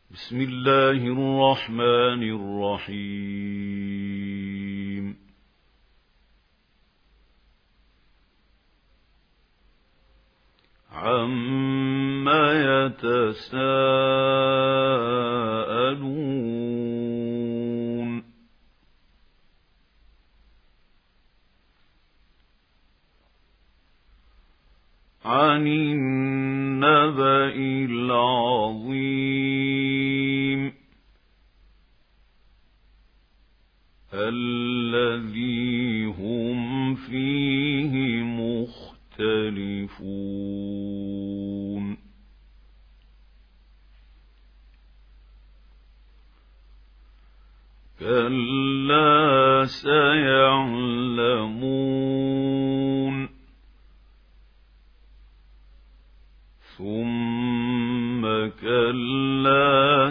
بسم الله الرحمن الرحيم. عما يتساءلون عن النبأ العظيم الذي هم فيه مختلفون كلا سيعلمون ثم كلا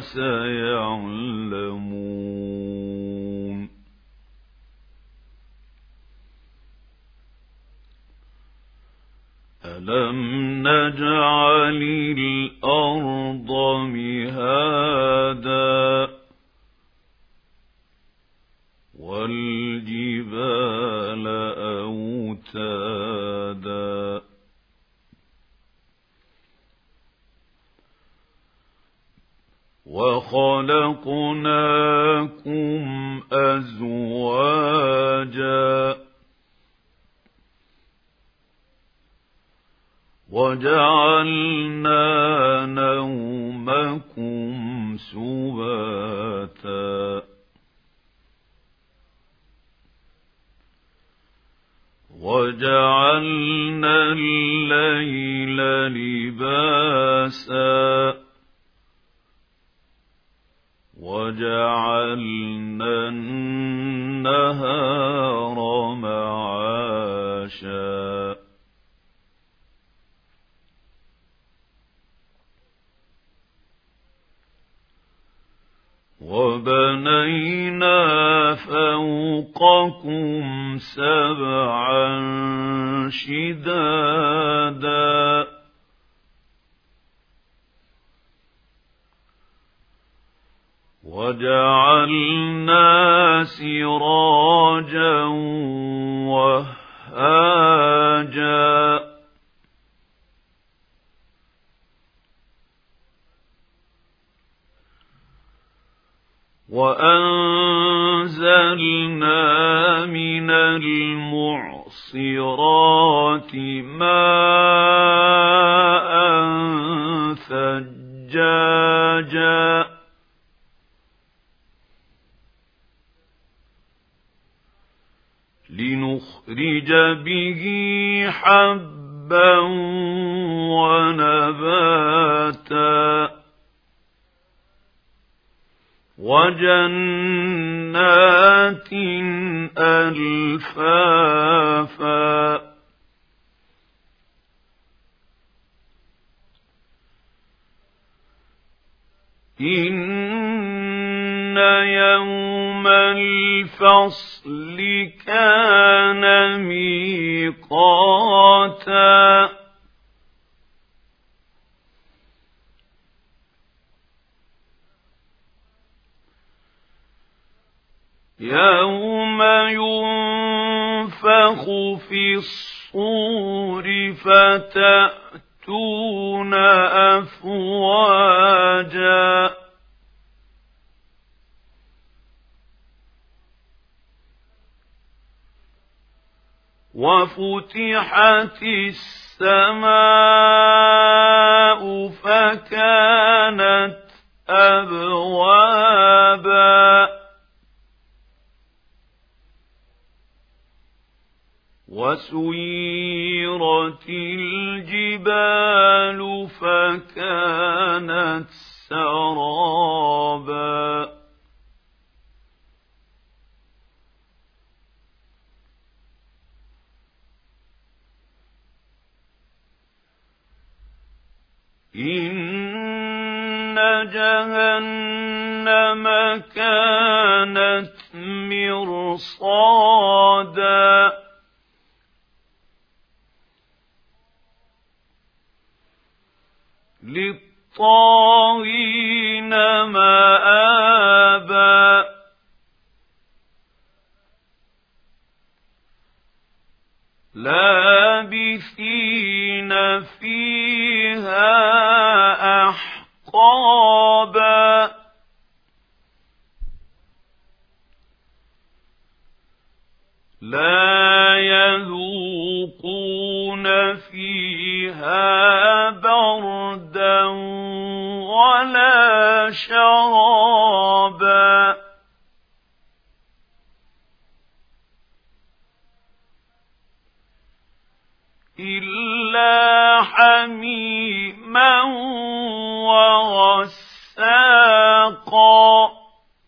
سيعلمون ألم نجعل الأرض مهادا والجبال أوتادا وخلقناكم أزواجا وجعلنا نومكم سباتا وجعلنا الليل لباسا وجعلنا النهار معاشا وبنينا فوقكم سبعا شدادا وجعلنا سراجا وهاجا وأنزلنا من المعصرات ماء ثجاجا لنخرج به حبا ونباتا وجنات ألفافا إن يوم الفصل كان ميقاتا يوم ينفخ في الصور فتأتون أفواجا وفتحت السماء فكانت أبوابا وسيرت الجبال فكانت سرابا إن جهنم كانت مرصادا للطاغين مآبا لابثين فيها أحقابا لا يذوقون فيها بردا ولا شرابا إلا حميما وغساقا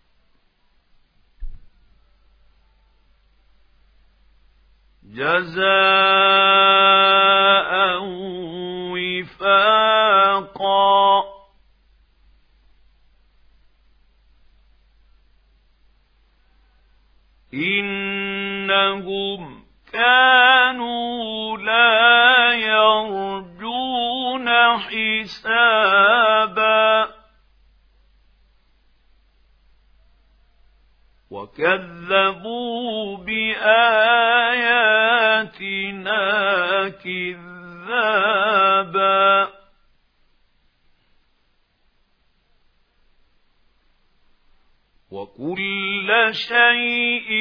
جزاء وفاقا إنهم كانوا لا يرجون حسابا وكذبوا بآياتنا كذابا وكل شيء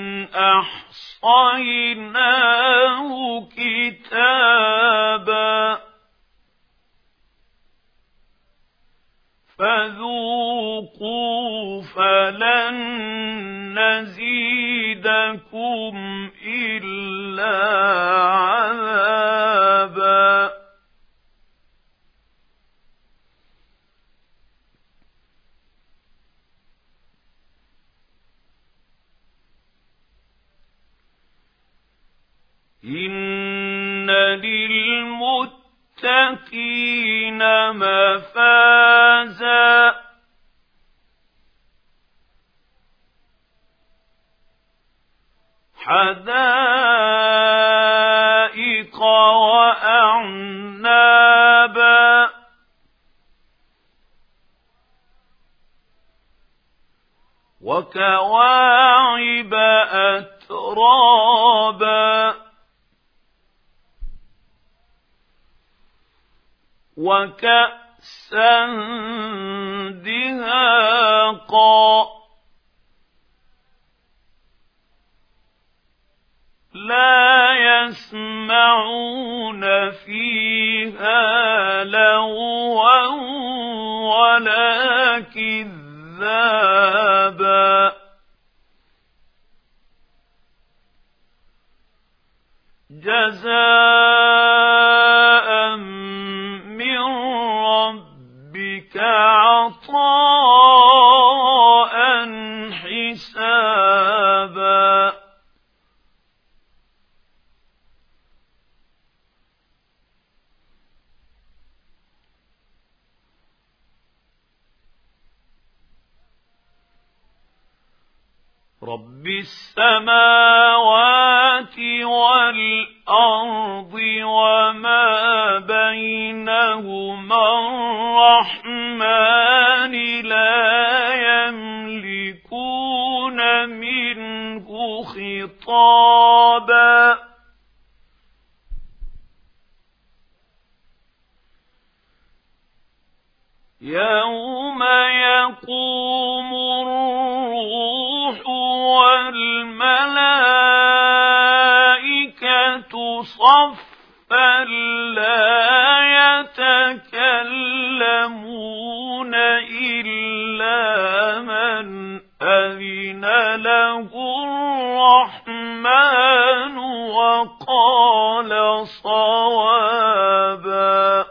أحصيناه كتابا فذوقوا فلن نزيدكم إلا عذابا إن للمتقين مفازا حدائق وأعنابا وكواعب أترابا وكأسا دهاقا لا يسمعون فيها لغوا ولا كذابا جزاء من ربك عطاء حسابا رب السماوات والأرض وما بينهما الرحمن لا يملكون منه خطابا يوم يقوم الروح والملائكة صفا لا يتكلمون إلا من أذن له الرحمن وقال صوابا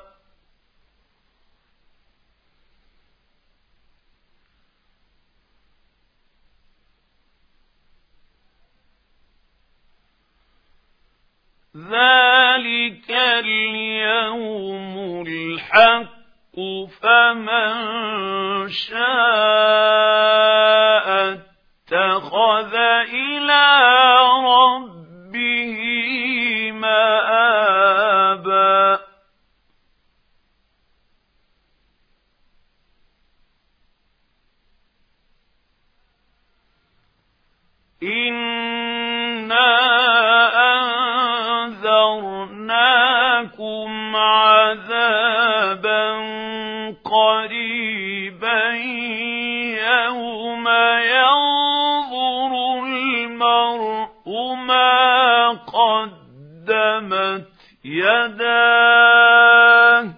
ذلك اليوم الحق فمن شاء اتخذ إلى ربه مآبا قريبا يوم ينظر المرء ما قدمت يداه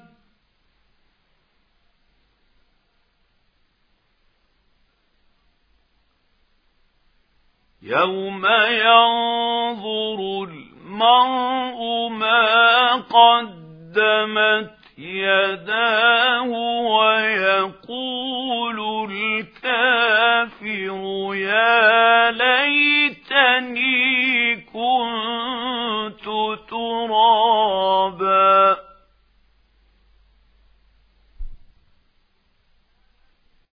يوم ينظر المرء ما قدمت يداه ويقول